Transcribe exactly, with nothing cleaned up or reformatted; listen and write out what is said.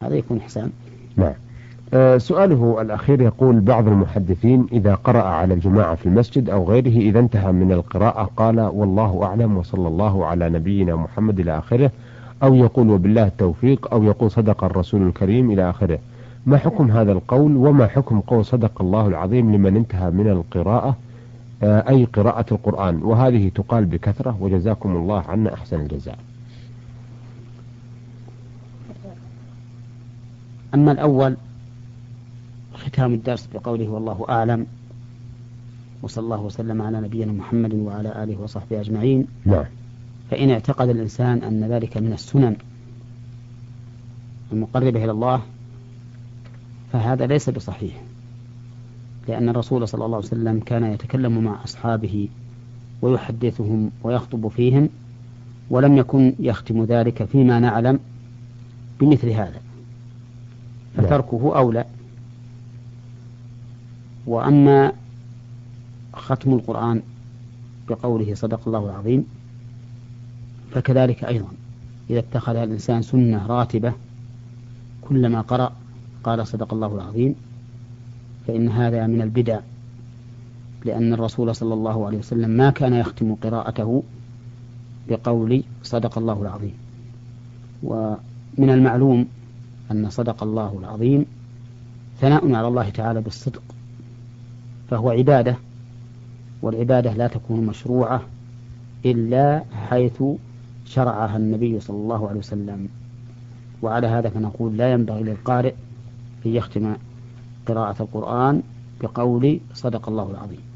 هذا يكون إحسان. نعم. أه سؤاله الأخير يقول: بعض المحدثين إذا قرأ على الجماعة في المسجد أو غيره إذا انتهى من القراءة قال والله أعلم وصلى الله على نبينا محمد إلى آخره، أو يقول وبالله التوفيق، أو يقول صدق الرسول الكريم إلى آخره، ما حكم هذا القول؟ وما حكم قول صدق الله العظيم لمن انتهى من القراءة أه أي قراءة القرآن؟ وهذه تقال بكثرة وجزاكم الله عنا أحسن الجزاء. أما الأول ختام الدرس بقوله والله أعلم وصلى الله وسلم على نبينا محمد وعلى آله وصحبه أجمعين، نعم. فإن اعتقد الإنسان أن ذلك من السنن المقربة إلى الله فهذا ليس بصحيح، لأن الرسول صلى الله عليه وسلم كان يتكلم مع أصحابه ويحدثهم ويخطب فيهم، ولم يكن يختم ذلك فيما نعلم بمثل هذا، فتركه أولى. وأما ختم القرآن بقوله صدق الله العظيم فكذلك أيضا إذا اتخذها الإنسان سنة راتبة كلما قرأ قال صدق الله العظيم فإن هذا من البدع، لأن الرسول صلى الله عليه وسلم ما كان يختم قراءته بقول صدق الله العظيم. ومن المعلوم أن صدق الله العظيم ثناء على الله تعالى بالصدق، فهو عبادة، والعبادة لا تكون مشروعة إلا حيث شرعها النبي صلى الله عليه وسلم. وعلى هذا فنقول لا ينبغي للقارئ أن يختم قراءة القرآن بقول صدق الله العظيم.